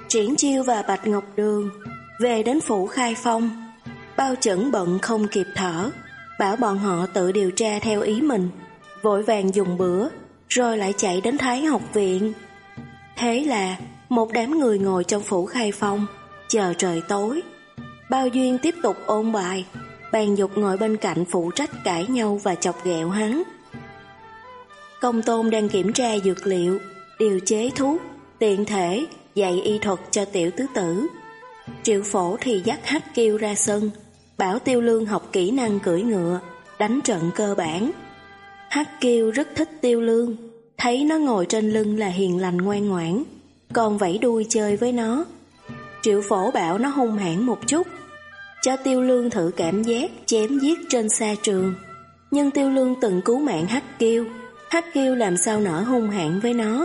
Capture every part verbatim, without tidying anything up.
Triển Chiêu và Bạch Ngọc Đường về đến phủ Khai Phong. Bao Chẩn bận không kịp thở, bảo bọn họ tự điều tra theo ý mình, vội vàng dùng bữa, rồi lại chạy đến Thái học viện. Thế là một đám người ngồi trong phủ Khai Phong, chờ trời tối. Bao Duyên tiếp tục ôn bài, Bàn Dục ngồi bên cạnh phụ trách cãi nhau và chọc ghẹo hắn. Công Tôn đang kiểm tra dược liệu, điều chế thuốc, tiện thể dạy y thuật cho tiểu tứ tử. Triệu Phổ thì dắt Hắc Kiêu ra sân, bảo Tiêu Lương học kỹ năng cưỡi ngựa, đánh trận cơ bản. Hắc Kiêu rất thích Tiêu Lương, thấy nó ngồi trên lưng là hiền lành ngoan ngoãn, còn vẫy đuôi chơi với nó. Triệu Phổ bảo nó hung hãn một chút, cho Tiêu Lương thử cảm giác chém giết trên sa trường. Nhưng Tiêu Lương từng cứu mạng Hắc Kiêu, Hắc Kiêu làm sao nỡ hung hãn với nó.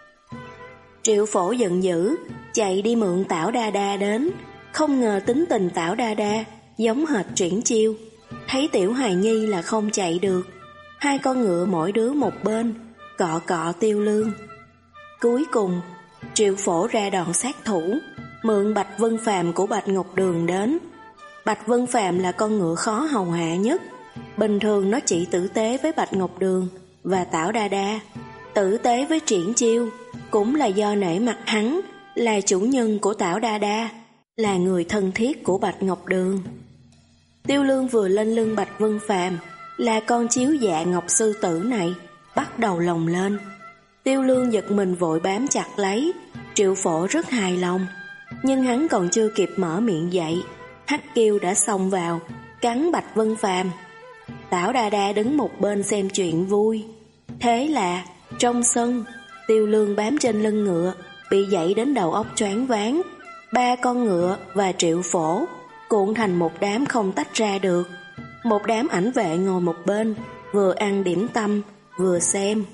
Triệu Phổ giận dữ, chạy đi mượn Tảo Đa Đa đến, không ngờ tính tình Tảo Đa Đa giống hệt Triển Chiêu, thấy tiểu hài nhi là không chạy được. Hai con ngựa mỗi đứa một bên, cọ cọ Tiêu Lương. Cuối cùng, Triệu Phổ ra đòn sát thủ, mượn Bạch Vân Phàm của Bạch Ngọc Đường đến. Bạch Vân Phàm là con ngựa khó hầu hạ nhất, bình thường nó chỉ tử tế với Bạch Ngọc Đường và Tảo Đa Đa, tử tế với Triển Chiêu cũng là do nể mặt hắn là chủ nhân của Tảo Đa Đa, là người thân thiết của Bạch Ngọc Đường. Tiêu Lương vừa lên lưng Bạch Vân Phàm là con chiếu dạ ngọc sư tử này, bắt đầu lồng lên. Tiêu Lương giật mình vội bám chặt lấy, Triệu Phổ rất hài lòng. Nhưng hắn còn chưa kịp mở miệng dậy, Hắc Kiêu đã xông vào, cắn Bạch Vân Phàm. Tảo Đa Đa đứng một bên xem chuyện vui. Thế là, trong sân, Tiêu Lương bám trên lưng ngựa, bị dậy đến đầu óc choáng váng. Ba con ngựa và Triệu Phổ cuộn thành một đám không tách ra được. Một đám ảnh vệ ngồi một bên, vừa ăn điểm tâm, vừa xem.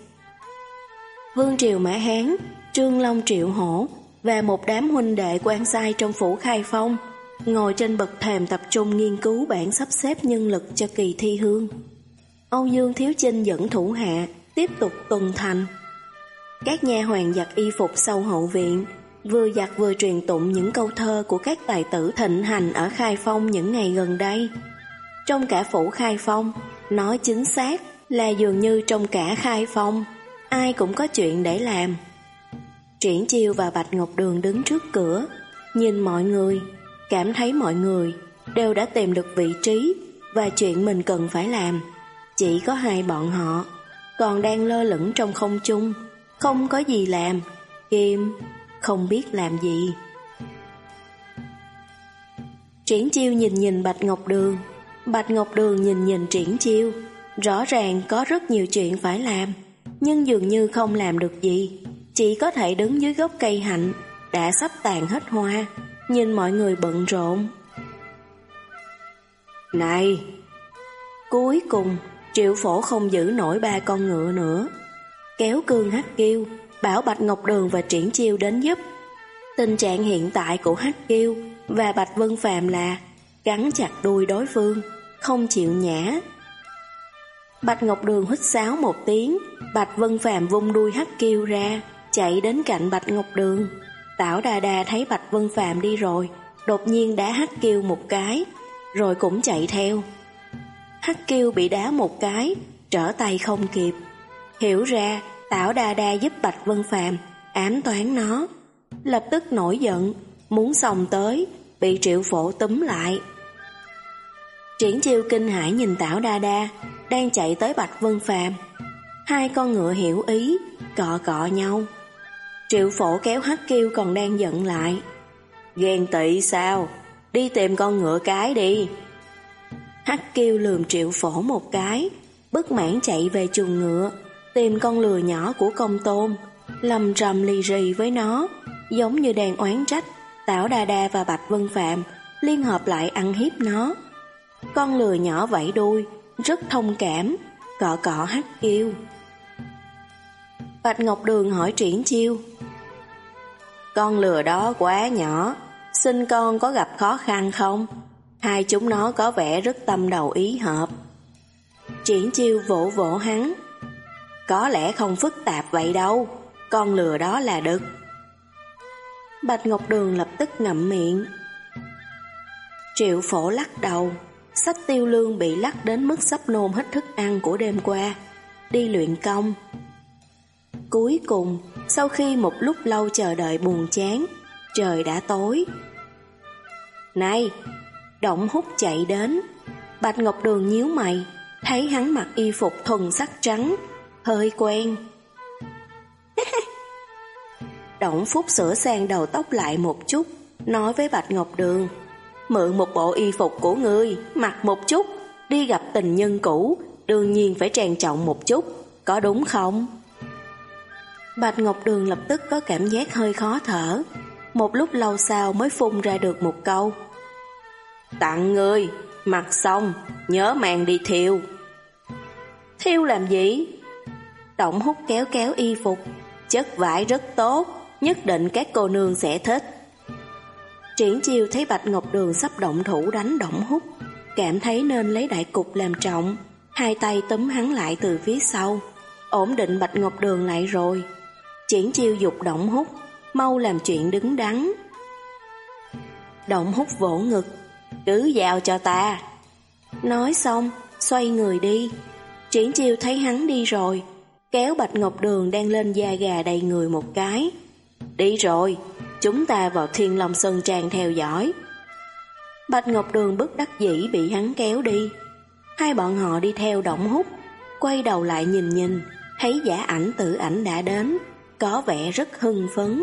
Vương Triều Mã Hán, Trương Long Triệu Hổ và một đám huynh đệ quan sai trong phủ Khai Phong ngồi trên bậc thềm tập trung nghiên cứu bản sắp xếp nhân lực cho kỳ thi hương. Âu Dương Thiếu Chinh dẫn thủ hạ tiếp tục tuần thành. Các nha hoàn giặt y phục sau hậu viện, vừa giặt vừa truyền tụng những câu thơ của các tài tử thịnh hành ở Khai Phong những ngày gần đây. Trong cả phủ Khai Phong, nói chính xác là dường như trong cả Khai Phong, ai cũng có chuyện để làm. Triển Chiêu và Bạch Ngọc Đường đứng trước cửa, nhìn mọi người, cảm thấy mọi người đều đã tìm được vị trí và chuyện mình cần phải làm. Chỉ có hai bọn họ còn đang lơ lửng trong không trung, không có gì làm, kim không biết làm gì. Triển Chiêu nhìn nhìn Bạch Ngọc Đường, Bạch Ngọc Đường nhìn nhìn Triển Chiêu. Rõ ràng có rất nhiều chuyện phải làm, nhưng dường như không làm được gì, chỉ có thể đứng dưới gốc cây hạnh đã sắp tàn hết hoa, nhìn mọi người bận rộn. Này! Cuối cùng, Triệu Phổ không giữ nổi ba con ngựa nữa, kéo cương Hắc Kiêu, bảo Bạch Ngọc Đường và Triển Chiêu đến giúp. Tình trạng hiện tại của Hắc Kiêu và Bạch Vân Phàm là cắn chặt đuôi đối phương, không chịu nhả. Bạch Ngọc Đường huýt sáo một tiếng, Bạch Vân Phàm vung đuôi Hắc Kiêu ra, chạy đến cạnh Bạch Ngọc Đường. Tảo Đa Đa thấy Bạch Vân Phàm đi rồi, đột nhiên đá Hắc Kiêu một cái, rồi cũng chạy theo. Hắc Kiêu bị đá một cái, trở tay không kịp. Hiểu ra Tảo Đa Đa giúp Bạch Vân Phàm ám toán nó, lập tức nổi giận, muốn xông tới, bị Triệu Phổ túm lại. Triển Chiêu kinh hãi nhìn Tảo Đa Đa đang chạy tới Bạch Vân Phàm. Hai con ngựa hiểu ý, cọ cọ nhau. Triệu Phổ kéo Hắc Kiêu còn đang giận lại. Ghen tị sao? Đi tìm con ngựa cái đi. Hắc Kiêu lườm Triệu Phổ một cái, bất mãn chạy về chuồng ngựa, tìm con lừa nhỏ của Công Tôn, lầm rầm lì rì với nó, giống như đang oán trách Tảo Đa Đa và Bạch Vân Phàm liên hợp lại ăn hiếp nó. Con lừa nhỏ vẫy đuôi, rất thông cảm, cọ cọ Hắc Kiêu. Bạch Ngọc Đường hỏi Triển Chiêu, con lừa đó quá nhỏ, sinh con có gặp khó khăn không? Hai chúng nó có vẻ rất tâm đầu ý hợp. Triển Chiêu vỗ vỗ hắn, có lẽ không phức tạp vậy đâu, con lừa đó là đực. Bạch Ngọc Đường lập tức ngậm miệng. Triệu Phổ lắc đầu, xách Tiêu Lương bị lắc đến mức sắp nôn hết thức ăn của đêm qua, đi luyện công. Cuối cùng, sau khi một lúc lâu chờ đợi buồn chán, trời đã tối. Này! Động Húc chạy đến. Bạch Ngọc Đường nhíu mày, thấy hắn mặc y phục thuần sắc trắng, hơi quen. Động Phúc sửa sang đầu tóc lại một chút, nói với Bạch Ngọc Đường: mượn một bộ y phục của ngươi, mặc một chút, đi gặp tình nhân cũ, đương nhiên phải trang trọng một chút, có đúng không? Bạch Ngọc Đường lập tức có cảm giác hơi khó thở, một lúc lâu sau mới phun ra được một câu: tặng ngươi, mặc xong, nhớ mang đi thiêu. Thiêu làm gì? Động Húc kéo kéo y phục, chất vải rất tốt, nhất định các cô nương sẽ thích. Triển Chiêu thấy Bạch Ngọc Đường sắp động thủ đánh Động Húc, cảm thấy nên lấy đại cục làm trọng, hai tay túm hắn lại từ phía sau, ổn định Bạch Ngọc Đường lại rồi. Triển Chiêu giục Động Húc mau làm chuyện đứng đắn. Động Húc vỗ ngực: cứ giao cho ta. Nói xong xoay người đi. Triển Chiêu thấy hắn đi rồi, kéo Bạch Ngọc Đường đang lên da gà đầy người một cái: đi rồi, chúng ta vào Thiên Long Sơn Trang theo dõi. Bạch Ngọc Đường bất đắc dĩ bị hắn kéo đi. Hai bọn họ đi theo Động Húc, quay đầu lại nhìn nhìn, thấy Giả Ảnh Tử Ảnh đã đến, có vẻ rất hưng phấn.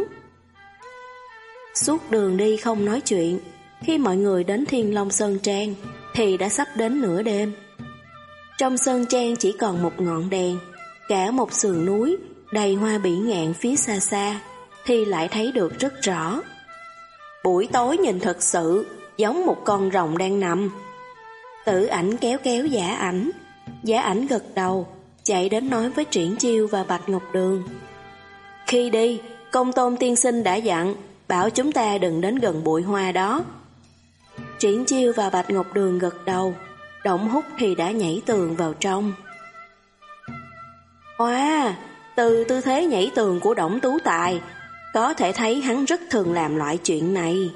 Suốt đường đi không nói chuyện. Khi mọi người đến Thiên Long Sơn Trang thì đã sắp đến nửa đêm. Trong Sơn Trang chỉ còn một ngọn đèn, cả một sườn núi đầy hoa bỉ ngạn phía xa xa thì lại thấy được rất rõ. Buổi tối nhìn thật sự giống một con rồng đang nằm. Tử Ảnh kéo kéo Giả Ảnh. Giả Ảnh gật đầu, chạy đến nói với Triển Chiêu và Bạch Ngọc Đường: khi đi, Công Tôn tiên sinh đã dặn, bảo chúng ta đừng đến gần bụi hoa đó. Triển Chiêu và Bạch Ngọc Đường gật đầu. Động Húc thì đã nhảy tường vào trong. Wow, từ tư thế nhảy tường của Đổng Tú Tài, có thể thấy hắn rất thường làm loại chuyện này.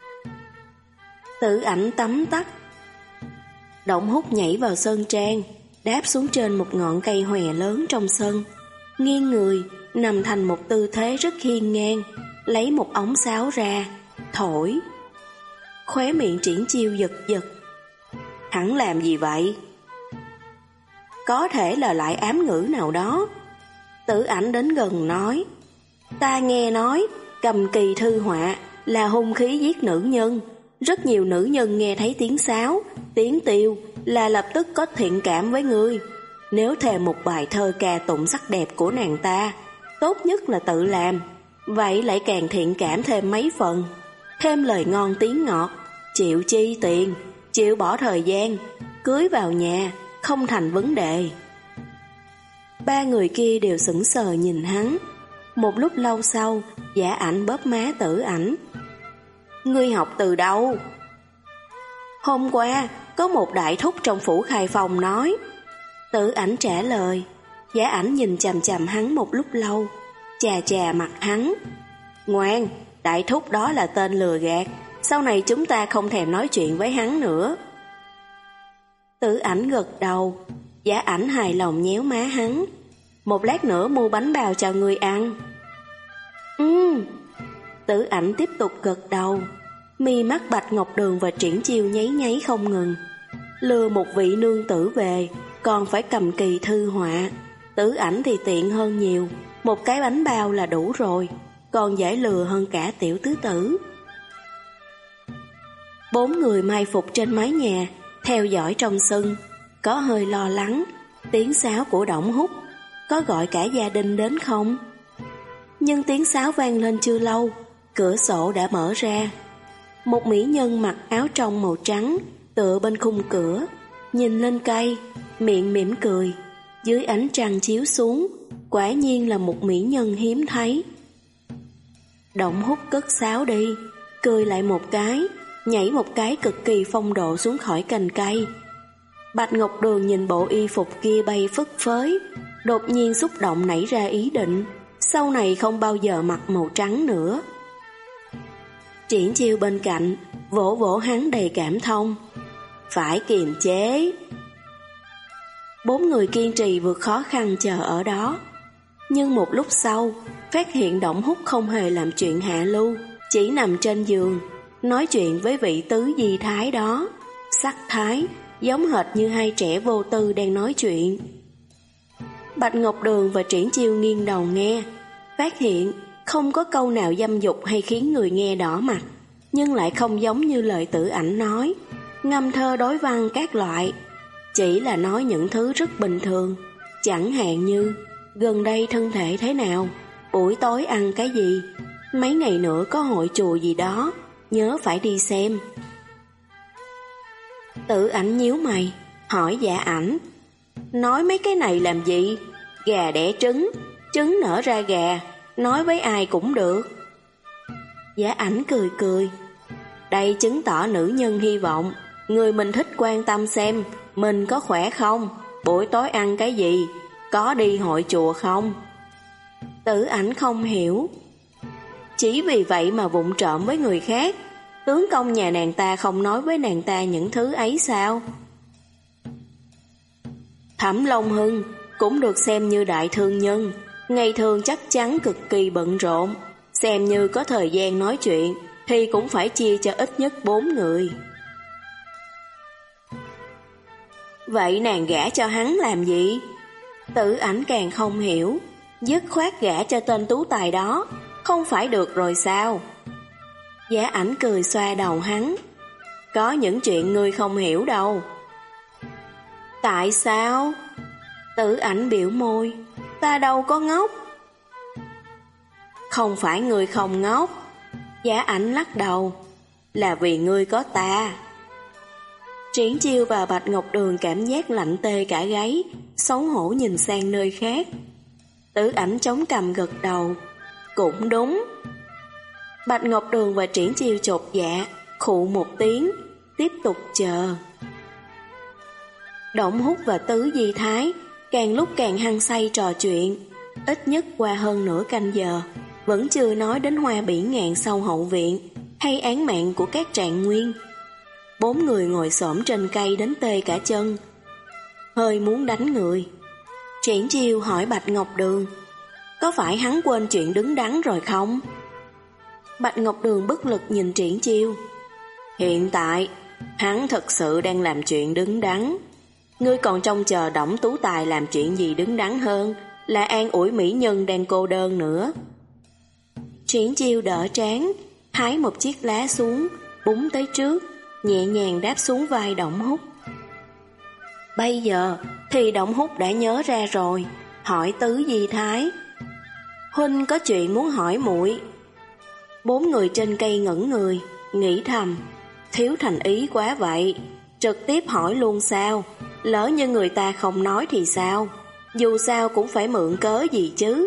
Tử Ảnh tắm tắt. Động Húc nhảy vào sơn trang, đáp xuống trên một ngọn cây hòe lớn trong sân, nghiêng người, nằm thành một tư thế rất hiên ngang, lấy một ống sáo ra, thổi. Khóe miệng Triển Chiêu giật giật. Hắn làm gì vậy? Có thể là lại ám ngữ nào đó. Tử Ảnh đến gần nói: ta nghe nói cầm kỳ thư họa là hung khí giết nữ nhân. Rất nhiều nữ nhân nghe thấy tiếng sáo, tiếng tiêu là lập tức có thiện cảm với ngươi. Nếu thèm một bài thơ ca tụng sắc đẹp của nàng ta, tốt nhất là tự làm, vậy lại càng thiện cảm thêm mấy phần. Thêm lời ngon tiếng ngọt, chịu chi tiền, chịu bỏ thời gian, cưới vào nhà, không thành vấn đề. Ba người kia đều sững sờ nhìn hắn. Một lúc lâu sau, Giả Ảnh bóp má Tử Ảnh. Ngươi học từ đâu? Hôm qua, có một đại thúc trong phủ Khai Phong nói. Tử Ảnh trả lời. Giả Ảnh nhìn chằm chằm hắn một lúc lâu, chà chà mặt hắn. Ngoan, đại thúc đó là tên lừa gạt, sau này chúng ta không thèm nói chuyện với hắn nữa. Tử Ảnh gật đầu. Giả Ảnh hài lòng nhéo má hắn. Một lát nữa mua bánh bao cho ngươi ăn. Ừm. Tử Ảnh tiếp tục gật đầu. Mi mắt Bạch Ngọc Đường và Triển Chiêu nháy nháy không ngừng. Lừa một vị nương tử về, còn phải cầm kỳ thư họa. Tử Ảnh thì tiện hơn nhiều, một cái bánh bao là đủ rồi, còn dễ lừa hơn cả tiểu tứ tử. Bốn người mai phục trên mái nhà, theo dõi trong sân, có hơi lo lắng. Tiếng sáo của Đổng Húc, có gọi cả gia đình đến không? Nhưng tiếng sáo vang lên chưa lâu, cửa sổ đã mở ra. Một mỹ nhân mặc áo trong màu trắng tựa bên khung cửa, nhìn lên cây, miệng mỉm cười. Dưới ánh trăng chiếu xuống, quả nhiên là một mỹ nhân hiếm thấy. Đổng Húc cất sáo đi, cười lại một cái, nhảy một cái cực kỳ phong độ xuống khỏi cành cây. Bạch Ngọc Đường nhìn bộ y phục kia bay phất phới, đột nhiên xúc động nảy ra ý định, sau này không bao giờ mặc màu trắng nữa. Triển Chiêu bên cạnh vỗ vỗ hắn đầy cảm thông. Phải kiềm chế. Bốn người kiên trì vượt khó khăn chờ ở đó. Nhưng một lúc sau, phát hiện Động Húc không hề làm chuyện hạ lưu, chỉ nằm trên giường, nói chuyện với vị tứ di thái đó. Sắc thái, giống hệt như hai trẻ vô tư đang nói chuyện. Bạch Ngọc Đường và Triển Chiêu nghiêng đầu nghe, phát hiện không có câu nào dâm dục hay khiến người nghe đỏ mặt, nhưng lại không giống như lời Tử Ảnh nói, ngâm thơ đối văn các loại, chỉ là nói những thứ rất bình thường, chẳng hạn như gần đây thân thể thế nào, buổi tối ăn cái gì, mấy ngày nữa có hội chùa gì đó, nhớ phải đi xem. Tử Ảnh nhíu mày, hỏi Dạ Ảnh, nói mấy cái này làm gì? Gà đẻ trứng, trứng nở ra gà, nói với ai cũng được. Dạ Ảnh cười cười, đây chứng tỏ nữ nhân hy vọng người mình thích quan tâm xem mình có khỏe không, buổi tối ăn cái gì, có đi hội chùa không. Tử Ảnh không hiểu, chỉ vì vậy mà vụng trộm với người khác, tướng công nhà nàng ta không nói với nàng ta những thứ ấy sao? Thẩm Long Hưng cũng được xem như đại thương nhân, ngày thường chắc chắn cực kỳ bận rộn, xem như có thời gian nói chuyện thì cũng phải chia cho ít nhất bốn người. Vậy nàng gả cho hắn làm gì? Tử Ảnh càng không hiểu, dứt khoát gả cho tên tú tài đó, không phải được rồi sao? Dạ Ảnh cười xoa đầu hắn, có những chuyện ngươi không hiểu đâu. Tại sao? Tử Ảnh biểu môi, ta đâu có ngốc. Không phải ngươi không ngốc. Dạ Ảnh lắc đầu, là vì ngươi có ta. Triển Chiêu và Bạch Ngọc Đường cảm giác lạnh tê cả gáy, xấu hổ nhìn sang nơi khác. Tử Ảnh chống cằm gật đầu, cũng đúng. Bạch Ngọc Đường và Triển Chiêu chột dạ, khụ một tiếng, tiếp tục chờ. Động Húc và Tứ Di Thái càng lúc càng hăng say trò chuyện, ít nhất qua hơn nửa canh giờ, vẫn chưa nói đến hoa bỉ ngạn sau hậu viện, hay án mạng của các trạng nguyên. Bốn người ngồi xổm trên cây đến tê cả chân, hơi muốn đánh người. Triển Chiêu hỏi Bạch Ngọc Đường, có phải hắn quên chuyện đứng đắn rồi không? Bạch Ngọc Đường bất lực nhìn Triển Chiêu, hiện tại hắn thật sự đang làm chuyện đứng đắn. Ngươi còn trông chờ Đổng Tú Tài làm chuyện gì đứng đắn hơn là an ủi mỹ nhân đang cô đơn nữa. Triển Chiêu đỡ trán, hái một chiếc lá xuống, búng tới trước, nhẹ nhàng đáp xuống vai Động Húc. Bây giờ thì Động Húc đã nhớ ra rồi, hỏi Tứ Di Thái, huynh có chuyện muốn hỏi muội. Bốn người trên cây ngẩn người, nghĩ thầm, thiếu thành ý quá vậy, trực tiếp hỏi luôn sao, lỡ như người ta không nói thì sao, dù sao cũng phải mượn cớ gì chứ.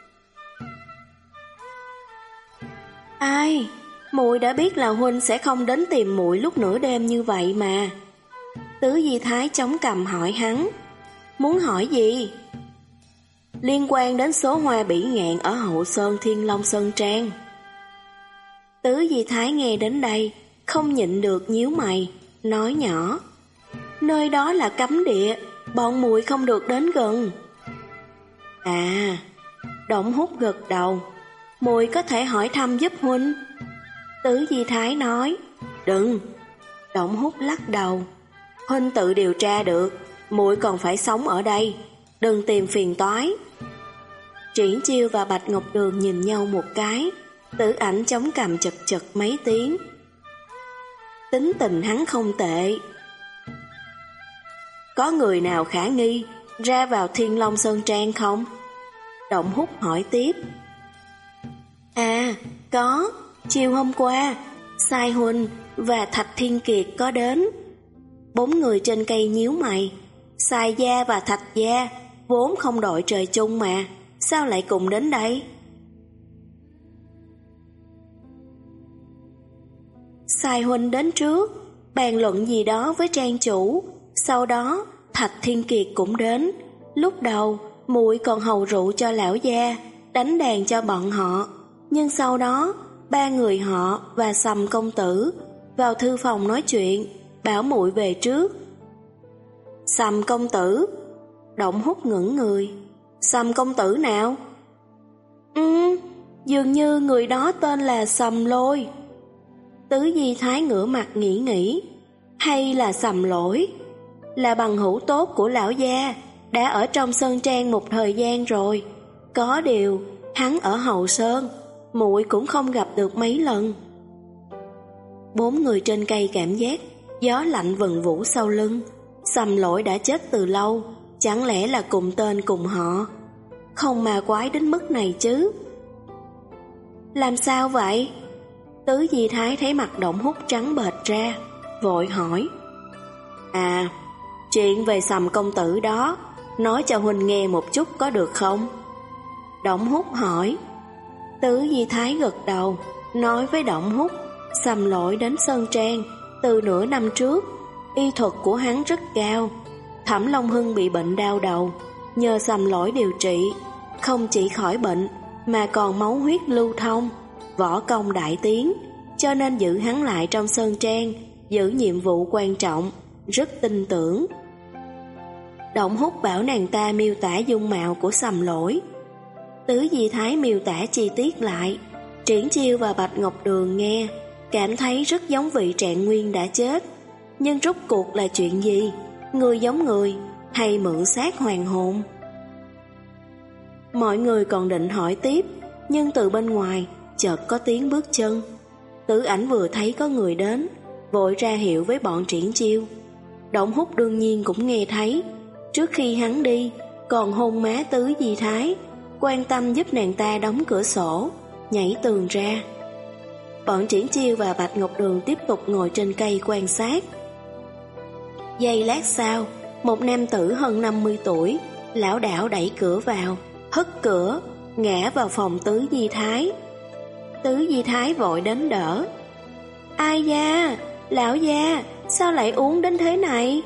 Ai, muội đã biết là huynh sẽ không đến tìm muội lúc nửa đêm như vậy mà. Tứ Di Thái chống cằm hỏi hắn, muốn hỏi gì? Liên quan đến số hoa bỉ ngạn ở hậu sơn Thiên Long Sơn Trang. Tứ Di Thái nghe đến đây, không nhịn được nhíu mày, nói nhỏ, nơi đó là cấm địa, bọn muội không được đến gần. À, Động Húc gật đầu, muội có thể hỏi thăm giúp huynh. Tứ Di Thái nói, đừng. Động Húc lắc đầu, huynh tự điều tra được, muội còn phải sống ở đây, đừng tìm phiền toái. Triển Chiêu và Bạch Ngọc Đường nhìn nhau một cái, Tử Ảnh chống cằm chật chật mấy tiếng. Tính tình hắn không tệ. Có người nào khả nghi ra vào Thiên Long Sơn Trang không? Động Húc hỏi tiếp. À, có, chiều hôm qua, Sai Huynh và Thạch Thiên Kiệt có đến. Bốn người trên cây nhíu mày, Sai gia và Thạch gia vốn không đội trời chung mà, sao lại cùng đến đây? Sai Huynh đến trước, bàn luận gì đó với trang chủ, sau đó Thạch Thiên Kiệt cũng đến. Lúc đầu muội còn hầu rượu cho lão gia, đánh đàn cho bọn họ, nhưng sau đó ba người họ và Sầm công tử vào thư phòng nói chuyện, bảo muội về trước. Sầm công tử? Động Húc ngẩng người. Sầm công tử nào? Ừ, dường như người đó tên là Sầm Lôi. Tứ Di Thái ngửa mặt nghĩ nghĩ. Hay là Sầm Lỗi? Là bằng hữu tốt của lão gia, đã ở trong Sơn Trang một thời gian rồi. Có điều, hắn ở Hậu Sơn, muội cũng không gặp được mấy lần. Bốn người trên cây cảm giác gió lạnh vần vũ sau lưng. Sầm Lỗi đã chết từ lâu, chẳng lẽ là cùng tên cùng họ? Không mà quái đến mức này chứ. Làm sao vậy? Tứ Di Thái thấy mặt Động Húc trắng bệch ra, vội hỏi. À, chuyện về Sầm công tử đó, nói cho huynh nghe một chút có được không? Động Húc hỏi. Tứ Di Thái gật đầu, nói với Động Húc, Sầm Lỗi đến Sơn Trang từ nửa năm trước, y thuật của hắn rất cao. Thẩm Long Hưng bị bệnh đau đầu, nhờ Sầm Lỗi điều trị, không chỉ khỏi bệnh mà còn máu huyết lưu thông, võ công đại tiến, cho nên giữ hắn lại trong Sơn Trang, giữ nhiệm vụ quan trọng, rất tin tưởng. Động Húc bảo nàng ta miêu tả dung mạo của Sầm Lỗi. Tứ Di Thái miêu tả chi tiết lại. Triển Chiêu và Bạch Ngọc Đường nghe, cảm thấy rất giống vị Trạng Nguyên đã chết. Nhưng rốt cuộc là chuyện gì? Người giống người hay mượn xác hoàn hồn? Mọi người còn định hỏi tiếp, nhưng từ bên ngoài chợt có tiếng bước chân. Tử Ảnh vừa thấy có người đến, vội ra hiệu với bọn Triển Chiêu. Động Húc đương nhiên cũng nghe thấy. Trước khi hắn đi, còn hôn má Tứ Di Thái, quan tâm giúp nàng ta đóng cửa sổ, nhảy tường ra. Bọn Triển Chiêu và Bạch Ngọc Đường tiếp tục ngồi trên cây quan sát. Giây lát sau, một nam tử hơn năm mươi tuổi, lão đảo đẩy cửa vào, hất cửa, ngã vào phòng Tứ Di Thái. Tứ Di Thái vội đến đỡ. Ai da, lão gia, sao lại uống đến thế này?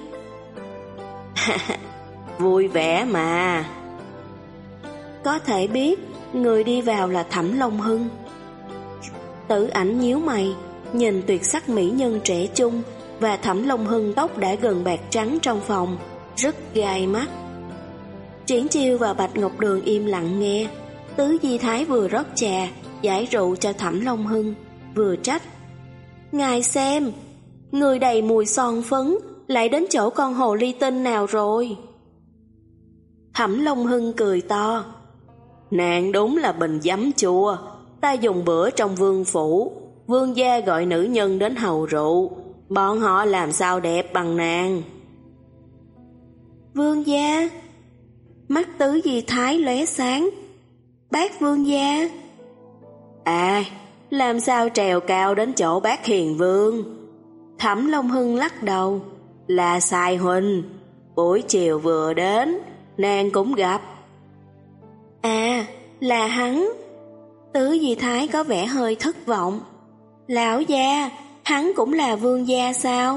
Vui vẻ mà. Có thể biết người đi vào là Thẩm Long Hưng. Tử Ảnh nhíu mày, nhìn tuyệt sắc mỹ nhân trẻ trung và Thẩm Long Hưng tóc đã gần bạc trắng trong phòng, rất gai mắt. Triển Chiêu và Bạch Ngọc Đường im lặng nghe. Tứ Di Thái vừa rót trà, giải rượu cho Thẩm Long Hưng, vừa trách. Ngài xem, người đầy mùi son phấn lại đến chỗ con hồ ly tinh nào rồi? Thẩm Long Hưng cười to. Nàng đúng là bình giấm chua. Ta dùng bữa trong vương phủ, vương gia gọi nữ nhân đến hầu rượu, bọn họ làm sao đẹp bằng nàng. Vương gia? Mắt Tứ Di Thái lóe sáng. Bác vương gia? À, làm sao trèo cao đến chỗ bác hiền vương? Thẩm Long Hưng lắc đầu. Là sai huynh, buổi chiều vừa đến, nàng cũng gặp. À, là hắn. Tứ Di Thái có vẻ hơi thất vọng. Lão gia, hắn cũng là vương gia sao?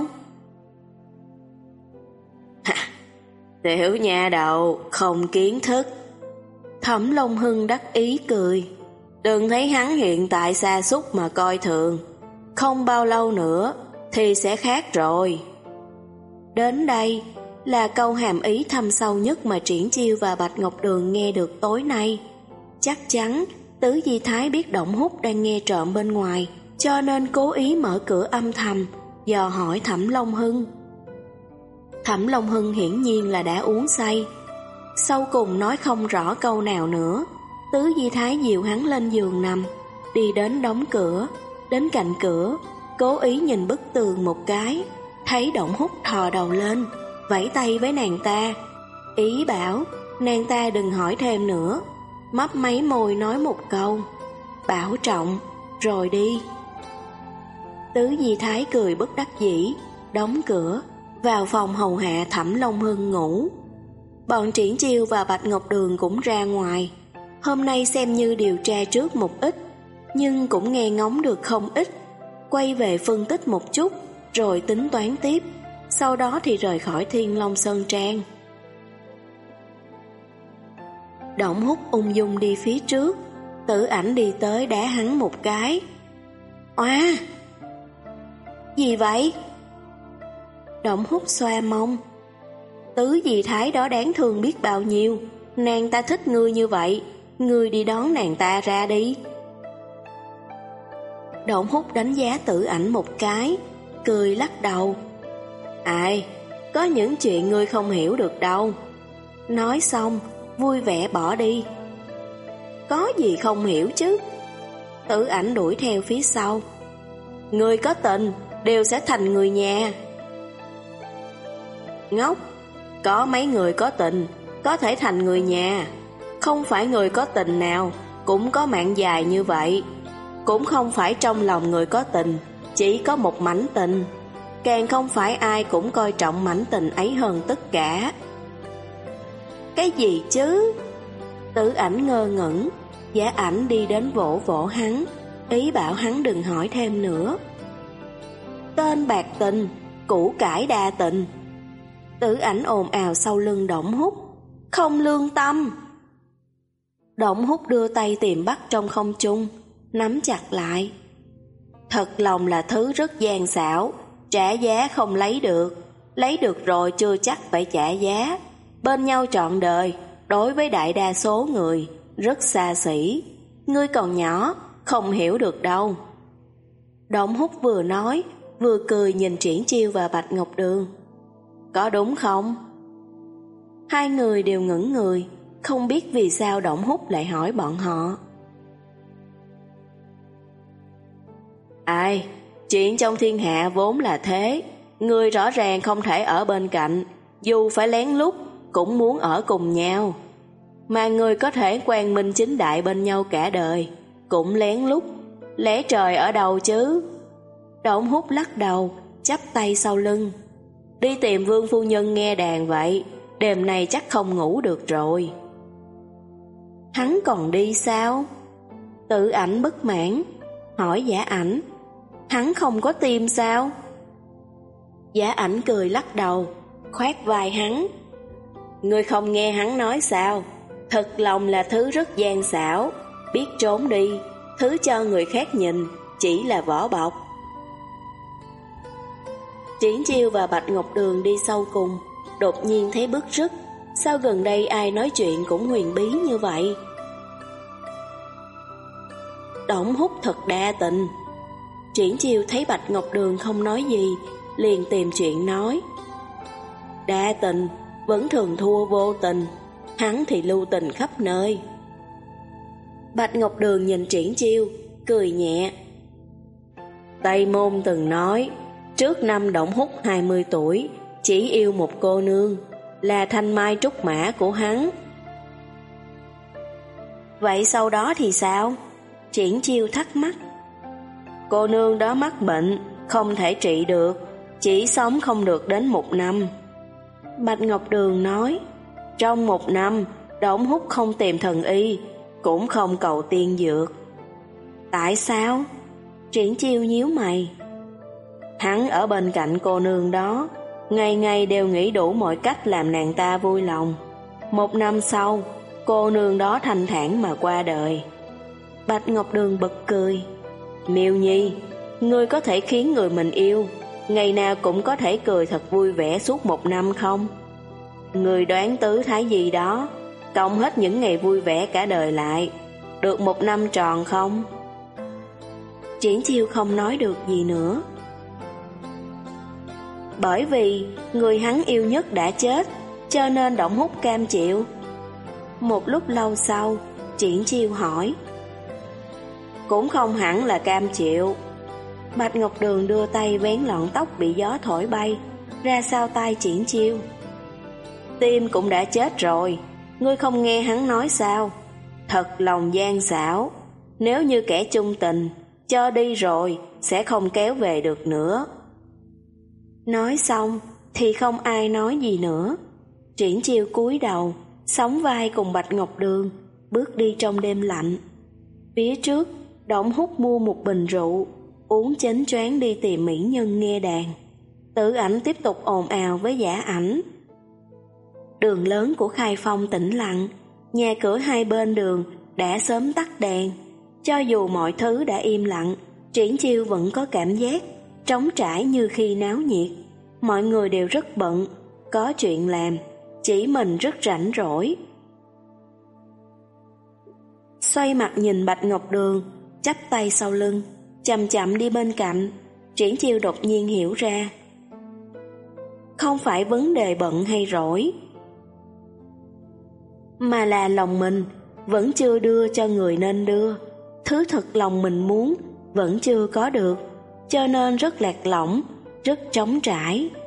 Tiểu nha đầu không kiến thức. Thẩm Long Hưng đắc ý cười. Đừng thấy hắn hiện tại sa sút mà coi thường. Không bao lâu nữa thì sẽ khác rồi. Đến đây là câu hàm ý thâm sâu nhất mà Triển Chiêu và Bạch Ngọc Đường nghe được tối nay. Chắc chắn Tứ Di Thái biết Động Húc đang nghe trộm bên ngoài, cho nên cố ý mở cửa âm thầm, dò hỏi Thẩm Long Hưng. Thẩm Long Hưng hiển nhiên là đã uống say. Sau cùng nói không rõ câu nào nữa. Tứ Di Thái dìu hắn lên giường nằm, đi đến đóng cửa, đến cạnh cửa, cố ý nhìn bức tường một cái, thấy Động Húc thò đầu lên, vẫy tay với nàng ta, ý bảo nàng ta đừng hỏi thêm nữa, mấp máy môi nói một câu, bảo trọng, rồi đi. Tứ Di Thái cười bất đắc dĩ, đóng cửa, vào phòng hầu hạ Thẩm Long Hưng ngủ. Bọn Triển Chiêu và Bạch Ngọc Đường cũng ra ngoài. Hôm nay xem như điều tra trước một ít, nhưng cũng nghe ngóng được không ít. Quay về phân tích một chút, rồi tính toán tiếp. Sau đó thì rời khỏi Thiên Long Sơn Trang. Động Húc ung dung đi phía trước, Tử Ảnh đi tới đá hắn một cái. Oa! Gì vậy? Động Húc xoa mông. Tứ dì Thái đó đáng thương biết bao nhiêu, nàng ta thích ngươi như vậy, ngươi đi đón nàng ta ra đi. Động Húc đánh giá Tử Ảnh một cái, cười lắc đầu. Ai, có những chuyện ngươi không hiểu được đâu. Nói xong, vui vẻ bỏ đi. Có gì không hiểu chứ? Tử Ảnh đuổi theo phía sau. Người có tình đều sẽ thành người nhà. Ngốc, có mấy người có tình có thể thành người nhà. Không phải người có tình nào cũng có mạng dài như vậy. Cũng không phải trong lòng người có tình chỉ có một mảnh tình. Càng không phải ai cũng coi trọng mảnh tình ấy hơn tất cả. Cái gì chứ? Tử Ảnh ngơ ngẩn. Giả Ảnh đi đến vỗ vỗ hắn, ý bảo hắn đừng hỏi thêm nữa. Tên bạc tình, củ cải đa tình. Tử Ảnh ồn ào sau lưng Động Húc. Không lương tâm. Động Húc đưa tay tìm bắt trong không trung, nắm chặt lại. Thật lòng là thứ rất gian xảo, trả giá không lấy được. Lấy được rồi chưa chắc phải trả giá. Bên nhau trọn đời, đối với đại đa số người rất xa xỉ. Ngươi còn nhỏ, không hiểu được đâu. Động Húc vừa nói vừa cười nhìn Triển Chiêu và Bạch Ngọc Đường. Có đúng không? Hai người đều ngẩn người, không biết vì sao Động Húc lại hỏi bọn họ. Ai, chuyện trong thiên hạ vốn là thế. Ngươi rõ ràng không thể ở bên cạnh, dù phải lén lút cũng muốn ở cùng nhau. Mà người có thể quang minh chính đại bên nhau cả đời, cũng lén lút. Lẽ trời ở đâu chứ? Động Húc lắc đầu, chắp tay sau lưng. Đi tìm Vương phu nhân nghe đàn vậy, đêm nay chắc không ngủ được rồi. Hắn còn đi sao? Tử Ảnh bất mãn, hỏi Giả Ảnh. Hắn không có tim sao? Giả Ảnh cười lắc đầu, khoát vai hắn. Ngươi không nghe hắn nói sao? Thật lòng là thứ rất gian xảo, biết trốn đi, thứ cho người khác nhìn chỉ là vỏ bọc. Triển Chiêu và Bạch Ngọc Đường đi sau cùng, đột nhiên thấy bứt rứt. Sao gần đây ai nói chuyện cũng huyền bí như vậy? Động Húc thật đa tình. Triển Chiêu thấy Bạch Ngọc Đường không nói gì, liền tìm chuyện nói. Đa tình vẫn thường thua vô tình, hắn thì lưu tình khắp nơi. Bạch Ngọc Đường nhìn Triển Chiêu, cười nhẹ. Tây Môn từng nói, trước năm Động Húc hai mươi tuổi, chỉ yêu một cô nương, là thanh mai trúc mã của hắn. Vậy sau đó thì sao? Triển Chiêu thắc mắc. Cô nương đó mắc bệnh, không thể trị được, chỉ sống không được đến một năm. Bạch Ngọc Đường nói, trong một năm, Động Húc không tìm thần y, cũng không cầu tiên dược. Tại sao? Triển Chiêu nhíu mày. Hắn ở bên cạnh cô nương đó, ngày ngày đều nghĩ đủ mọi cách làm nàng ta vui lòng. Một năm sau, cô nương đó thanh thản mà qua đời. Bạch Ngọc Đường bật cười. Miêu Nhi, ngươi có thể khiến người mình yêu ngày nào cũng có thể cười thật vui vẻ suốt một năm không? Ngươi đoán tứ thái gì đó, cộng hết những ngày vui vẻ cả đời lại, được một năm tròn không? Triển Chiêu không nói được gì nữa. Bởi vì người hắn yêu nhất đã chết, cho nên Động Húc cam chịu. Một lúc lâu sau, Triển Chiêu hỏi. Cũng không hẳn là cam chịu. Bạch Ngọc Đường đưa tay vén lọn tóc bị gió thổi bay ra sau tai Triển Chiêu. Tim cũng đã chết rồi, ngươi không nghe hắn nói sao? Thật lòng gian xảo, nếu như kẻ chung tình, cho đi rồi sẽ không kéo về được nữa. Nói xong thì không ai nói gì nữa. Triển Chiêu cúi đầu, sóng vai cùng Bạch Ngọc Đường, bước đi trong đêm lạnh. Phía trước, Động Húc mua một bình rượu, uống chén choáng đi tìm mỹ nhân nghe đàn. Tử Ảnh tiếp tục ồn ào với Giả Ảnh. Đường lớn của Khai Phong tĩnh lặng, nhà cửa hai bên đường đã sớm tắt đèn. Cho dù mọi thứ đã im lặng, Triển Chiêu vẫn có cảm giác trống trải như khi náo nhiệt. Mọi người đều rất bận, có chuyện làm, chỉ mình rất rảnh rỗi. Xoay mặt nhìn Bạch Ngọc Đường, chắp tay sau lưng, chậm chậm đi bên cạnh. Triển Chiêu đột nhiên hiểu ra, không phải vấn đề bận hay rỗi, mà là lòng mình vẫn chưa đưa cho người nên đưa. Thứ thật lòng mình muốn vẫn chưa có được, cho nên rất lạc lõng, rất trống trải.